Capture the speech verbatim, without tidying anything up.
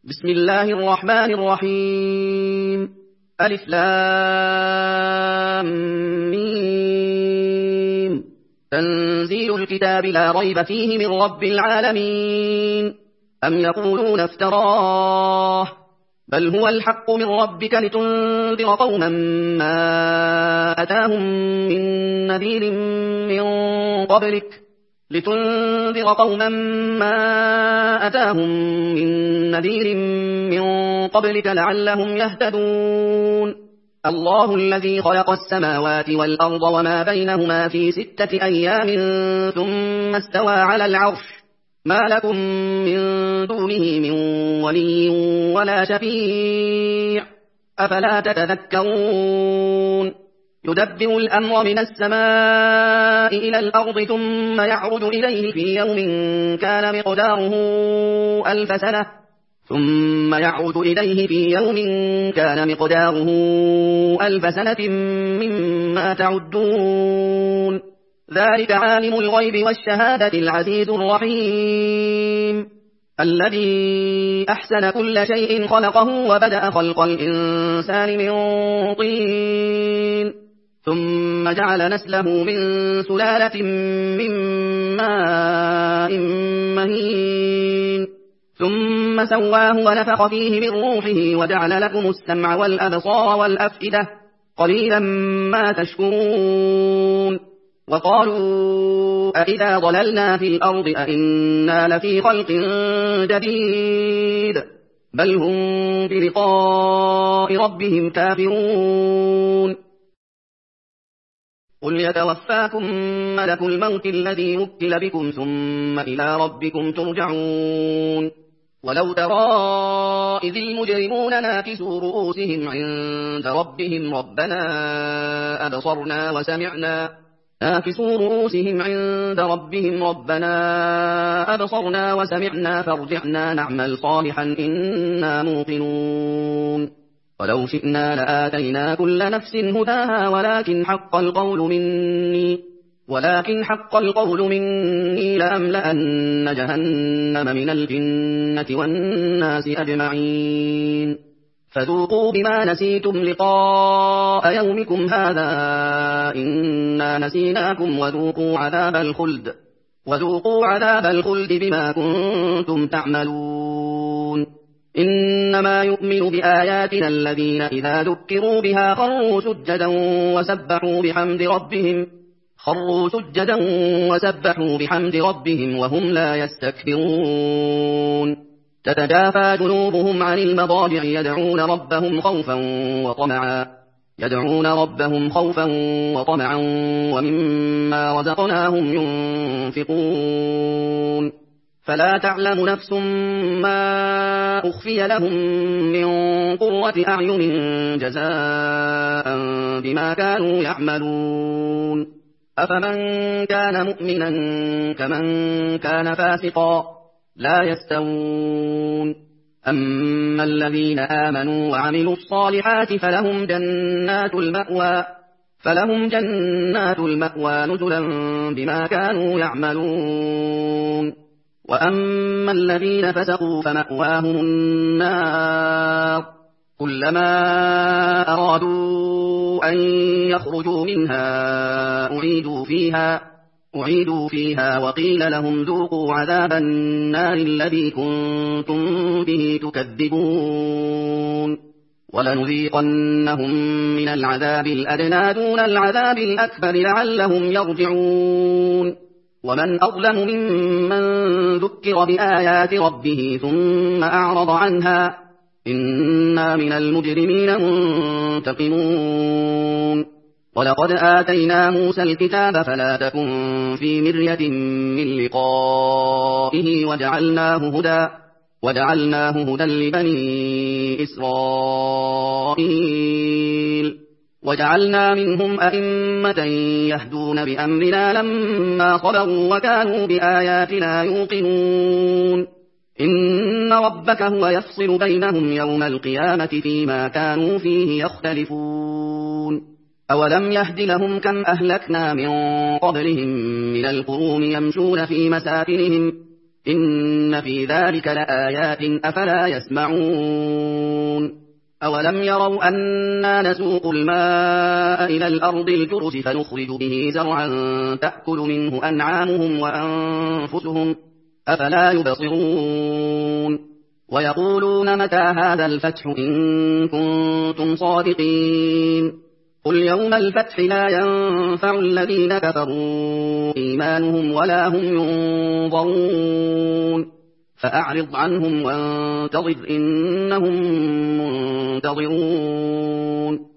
بسم الله الرحمن الرحيم. ألف لام ميم. تنزيل الكتاب لا ريب فيه من رب العالمين. أم يقولون افتراه بل هو الحق من ربك لتنذر قوما ما أتاهم من نذير من قبلك لتنذر قوما ما أتاهم من نذير من قبلك لعلهم يهتدون. الله الذي خلق السماوات والأرض وما بينهما في ستة أيام ثم استوى على العرش ما لكم من دونه من ولي ولا شفيع أفلا تتذكرون. يدبر الأمر من السماء إلى الأرض ثم يعرج إليه في يوم كان مقداره ألف سنة ثم يعرج إليه في يوم كان مقداره ألف سنة مما تعدون. ذلك عالم الغيب والشهادة العزيز الرحيم الذي أحسن كل شيء خلقه وبدأ خلق الإنسان من طين ثم جعل نسله من سلالة من ماء مهين ثم سواه ونفخ فيه من روحه وجعل لكم السمع والأبصار والأفئدة قليلا ما تشكرون. وقالوا أئذا ضللنا في الأرض أئنا لفي خلق جديد بل هم بلقاء ربهم كافرون. قل يتوفاكم ملك الموت الذي وكل بكم ثم إلى ربكم ترجعون. ولو ترى إذ المجرمون ناكسوا رؤوسهم عند ربهم ربنا أبصرنا وسمعنا ناكسوا رؤوسهم عند ربهم ربنا أبصرنا وسمعنا فارجعنا نعمل صالحا إنا موقنون. ولو شئنا لآتينا كل نفس هداها ولكن حق القول مني ولكن حق القول مني لأملأن جهنم من الجنة والناس أجمعين. فذوقوا بما نسيتم لقاء يومكم هذا إنا نسيناكم وذوقوا عذاب الخلد وذوقوا عذاب الخلد بما كنتم تعملون. إنما يؤمن بآياتنا الذين إذا ذكروا بها خروا سجدا وسبحوا بحمد ربهم خروا سجدا وسبحوا بحمد ربهم وهم لا يستكبرون. تتجافى جنوبهم عن المضاجع يدعون ربهم خوفا وطمعا يدعون ربهم خوفا وطمعا ومما رزقناهم ينفقون. فلا تعلم نفس ما أخفي لهم من قرة أعين جزاء بما كانوا يعملون. أفمن كان مؤمنا كمن كان فاسقا لا يستوون. أما الذين آمنوا وعملوا الصالحات فلهم جنات المأوى فلهم جنات المأوى نزلا بما كانوا يعملون. وأما الذين فسقوا فمأواهم النار كلما أرادوا أن يخرجوا منها أعيدوا فيها أعيدوا فيها وقيل لهم ذوقوا عذاب النار الذي كنتم به تكذبون. ولنذيقنهم من العذاب الأدنى دون العذاب الأكبر لعلهم يرجعون. ومن أظلم ممن ذكر بآيات ربه ثم أعرض عنها إنا من المجرمين منتقمون. ولقد آتينا موسى الكتاب فلا تكن في مرية من لقائه وجعلناه هدى وجعلناه هدى لبني إسرائيل. وجعلنا منهم أئمة يهدون بأمرنا لما صبروا وكانوا بآياتنا يوقنون. إن ربك هو يفصل بينهم يوم القيامة فيما كانوا فيه يختلفون. أولم يهد لهم كم أهلكنا من قبلهم من القرون يمشون في مساكنهم إن في ذلك لآيات أفلا يسمعون أولم يروا أنا نسوق الماء إلى الأرض الجرز فنخرج به زرعا تأكل منه أنعامهم وأنفسهم أفلا يبصرون ويقولون متى هذا الفتح إن كنتم صادقين قل يوم الفتح لا ينفع الذين كفروا إيمانهم ولا هم ينظرون فأعرض عنهم وانتظر إنهم منتظرون